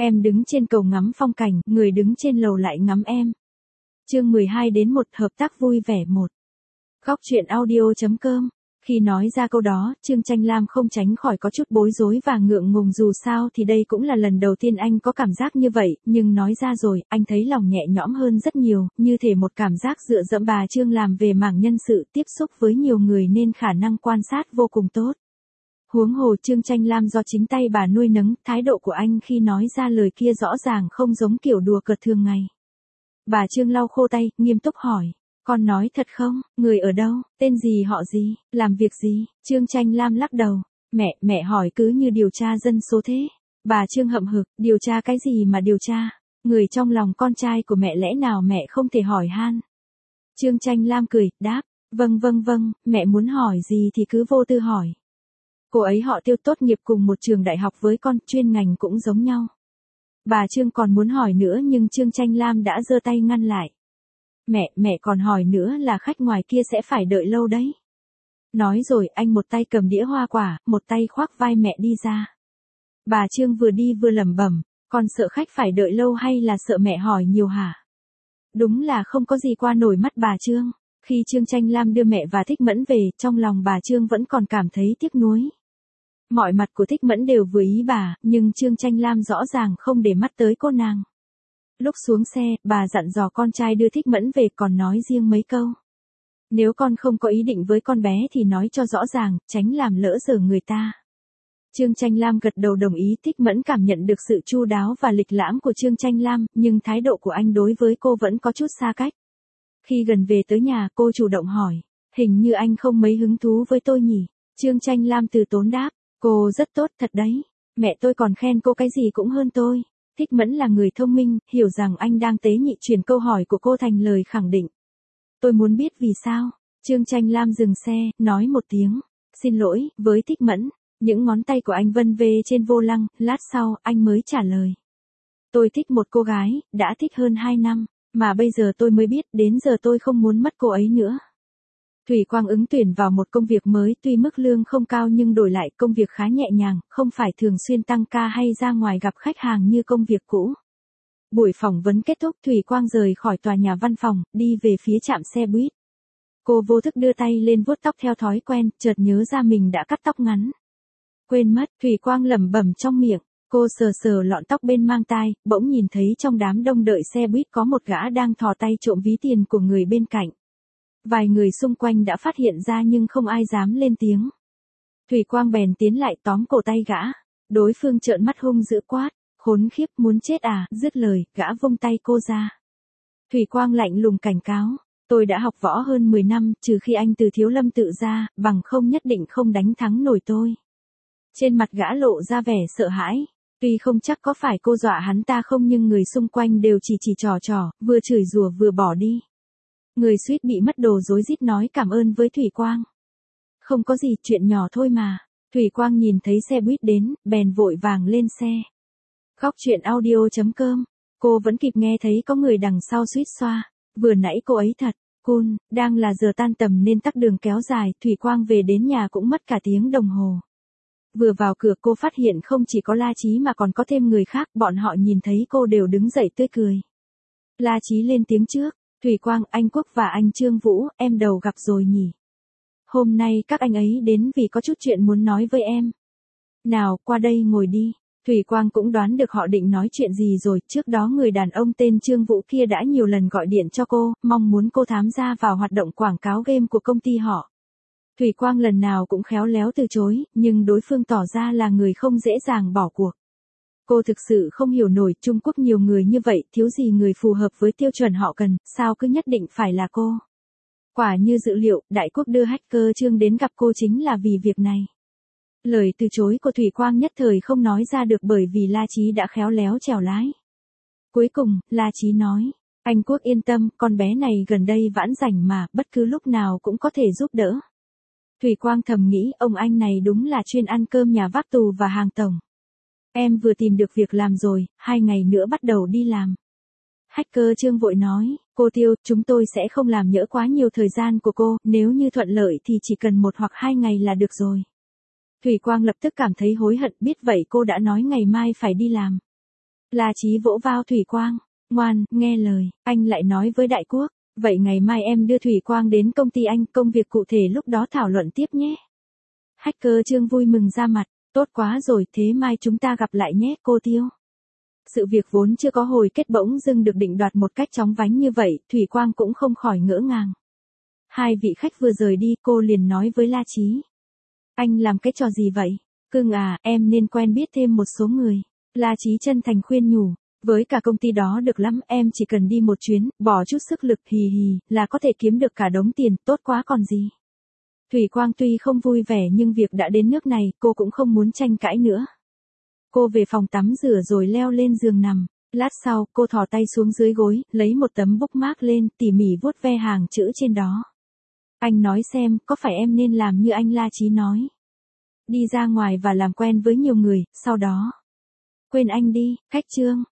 Em đứng trên cầu ngắm phong cảnh, người đứng trên lầu lại ngắm em. Chương 12 đến 1 hợp tác vui vẻ 1. Góc truyện audio.com. Khi nói ra câu đó, Trương Chanh Lam không tránh khỏi có chút bối rối và ngượng ngùng, dù sao thì đây cũng là lần đầu tiên anh có cảm giác như vậy, nhưng nói ra rồi, anh thấy lòng nhẹ nhõm hơn rất nhiều, như thể một cảm giác dựa dẫm bà Trương làm về mảng nhân sự tiếp xúc với nhiều người nên khả năng quan sát vô cùng tốt. Huống hồ Trương Chanh Lam do chính tay bà nuôi nấng, thái độ của anh khi nói ra lời kia rõ ràng không giống kiểu đùa cợt thường ngày. Bà Trương lau khô tay, nghiêm túc hỏi. Con nói thật không? Người ở đâu? Tên gì họ gì? Làm việc gì? Trương Chanh Lam lắc đầu. Mẹ hỏi cứ như điều tra dân số thế. Bà Trương hậm hực, điều tra cái gì mà điều tra? Người trong lòng con trai của mẹ lẽ nào mẹ không thể hỏi han? Trương Chanh Lam cười, đáp. Vâng, mẹ muốn hỏi gì thì cứ vô tư hỏi. Cô ấy họ Tiêu, tốt nghiệp cùng một trường đại học với con, chuyên ngành cũng giống nhau. Bà Trương còn muốn hỏi nữa nhưng Trương Chanh Lam đã giơ tay ngăn lại. Mẹ còn hỏi nữa là khách ngoài kia sẽ phải đợi lâu đấy. Nói rồi anh một tay cầm đĩa hoa quả, một tay khoác vai mẹ đi ra. Bà Trương vừa đi vừa lẩm bẩm, con sợ khách phải đợi lâu hay là sợ mẹ hỏi nhiều hả? Đúng là không có gì qua nổi mắt bà Trương. Khi Trương Chanh Lam đưa mẹ và Thích Mẫn về, trong lòng bà Trương vẫn còn cảm thấy tiếc nuối. Mọi mặt của Thích Mẫn đều vừa ý bà, nhưng Trương Chanh Lam rõ ràng không để mắt tới cô nàng. Lúc xuống xe, bà dặn dò con trai đưa Thích Mẫn về, còn nói riêng mấy câu. Nếu con không có ý định với con bé thì nói cho rõ ràng, tránh làm lỡ dở người ta. Trương Chanh Lam gật đầu đồng ý. Thích Mẫn cảm nhận được sự chu đáo và lịch lãm của Trương Chanh Lam, nhưng thái độ của anh đối với cô vẫn có chút xa cách. Khi gần về tới nhà, cô chủ động hỏi, hình như anh không mấy hứng thú với tôi nhỉ? Trương Chanh Lam từ tốn đáp, cô rất tốt thật đấy. Mẹ tôi còn khen cô cái gì cũng hơn tôi. Thích Mẫn là người thông minh, hiểu rằng anh đang tế nhị chuyển câu hỏi của cô thành lời khẳng định. Tôi muốn biết vì sao. Trương Chanh Lam dừng xe, nói một tiếng. Xin lỗi, với Thích Mẫn. Những ngón tay của anh vân về trên vô lăng, lát sau, anh mới trả lời. Tôi thích một cô gái, đã thích hơn 2 năm, mà bây giờ tôi mới biết, đến giờ tôi không muốn mất cô ấy nữa. Thủy Quang ứng tuyển vào một công việc mới, tuy mức lương không cao nhưng đổi lại công việc khá nhẹ nhàng, không phải thường xuyên tăng ca hay ra ngoài gặp khách hàng như công việc cũ. Buổi phỏng vấn kết thúc, Thủy Quang rời khỏi tòa nhà văn phòng, đi về phía trạm xe buýt. Cô vô thức đưa tay lên vuốt tóc theo thói quen, chợt nhớ ra mình đã cắt tóc ngắn. Quên mất, Thủy Quang lẩm bẩm trong miệng. Cô sờ lọn tóc bên mang tai, bỗng nhìn thấy trong đám đông đợi xe buýt có một gã đang thò tay trộm ví tiền của người bên cạnh. Vài người xung quanh đã phát hiện ra nhưng không ai dám lên tiếng. Thủy Quang bèn tiến lại tóm cổ tay gã. Đối phương trợn mắt hung dữ quát, khốn khiếp, muốn chết à? Dứt lời, gã vung tay cô ra. Thủy Quang lạnh lùng cảnh cáo, tôi đã học võ hơn 10 năm, trừ khi anh từ Thiếu Lâm tự ra, bằng không nhất định không đánh thắng nổi tôi. Trên mặt gã lộ ra vẻ sợ hãi. Tuy không chắc có phải cô dọa hắn ta không nhưng người xung quanh đều chỉ trò, vừa chửi rủa vừa bỏ đi. Người suýt bị mất đồ rối rít nói cảm ơn với Thủy Quang. Không có gì, chuyện nhỏ thôi mà. Thủy Quang nhìn thấy xe buýt đến, bèn vội vàng lên xe. Góc truyện audio.com. Cô vẫn kịp nghe thấy có người đằng sau suýt xoa. Vừa nãy cô ấy thật cool, đang là giờ tan tầm nên tắc đường kéo dài, Thủy Quang về đến nhà cũng mất cả tiếng đồng hồ. Vừa vào cửa cô phát hiện không chỉ có La Chí mà còn có thêm người khác, bọn họ nhìn thấy cô đều đứng dậy tươi cười. La Chí lên tiếng trước, Thủy Quang, anh Quốc và anh Trương Vũ, em đầu gặp rồi nhỉ? Hôm nay các anh ấy đến vì có chút chuyện muốn nói với em. Nào, qua đây ngồi đi. Thủy Quang cũng đoán được họ định nói chuyện gì rồi, trước đó người đàn ông tên Trương Vũ kia đã nhiều lần gọi điện cho cô, mong muốn cô tham gia vào hoạt động quảng cáo game của công ty họ. Thủy Quang lần nào cũng khéo léo từ chối, nhưng đối phương tỏ ra là người không dễ dàng bỏ cuộc. Cô thực sự không hiểu nổi, Trung Quốc nhiều người như vậy, thiếu gì người phù hợp với tiêu chuẩn họ cần, sao cứ nhất định phải là cô. Quả như dự liệu, Đại Quốc đưa hacker Trương đến gặp cô chính là vì việc này. Lời từ chối của Thủy Quang nhất thời không nói ra được bởi vì La Chí đã khéo léo chèo lái. Cuối cùng, La Chí nói, anh Quốc yên tâm, con bé này gần đây vãn rảnh mà, bất cứ lúc nào cũng có thể giúp đỡ. Thủy Quang thầm nghĩ, ông anh này đúng là chuyên ăn cơm nhà vác tù và hàng tổng. Em vừa tìm được việc làm rồi, 2 ngày nữa bắt đầu đi làm. Hacker Trương vội nói, cô Tiêu, chúng tôi sẽ không làm nhỡ quá nhiều thời gian của cô, nếu như thuận lợi thì chỉ cần 1 hoặc 2 ngày là được rồi. Thủy Quang lập tức cảm thấy hối hận, biết vậy cô đã nói ngày mai phải đi làm. La Chí vỗ vai Thủy Quang, ngoan, nghe lời, anh lại nói với Đại Quốc, vậy ngày mai em đưa Thủy Quang đến công ty anh, công việc cụ thể lúc đó thảo luận tiếp nhé. Hacker Trương vui mừng ra mặt, tốt quá rồi, thế mai chúng ta gặp lại nhé cô Tiêu. Sự việc vốn chưa có hồi kết bỗng dưng được định đoạt một cách chóng vánh như vậy, Thủy Quang cũng không khỏi ngỡ ngàng. Hai vị khách vừa rời đi, cô liền nói với La Chí. Anh làm cái trò gì vậy? Cưng à, em nên quen biết thêm một số người. La Chí chân thành khuyên nhủ, với cả công ty đó được lắm, em chỉ cần đi một chuyến, bỏ chút sức lực hì hì, là có thể kiếm được cả đống tiền, tốt quá còn gì. Thủy Quang tuy không vui vẻ nhưng việc đã đến nước này, cô cũng không muốn tranh cãi nữa. Cô về phòng tắm rửa rồi leo lên giường nằm. Lát sau, cô thò tay xuống dưới gối, lấy một tấm bookmark lên, tỉ mỉ vuốt ve hàng chữ trên đó. Anh nói xem, có phải em nên làm như anh La Chí nói? Đi ra ngoài và làm quen với nhiều người, sau đó. Quên anh đi, khách Trương.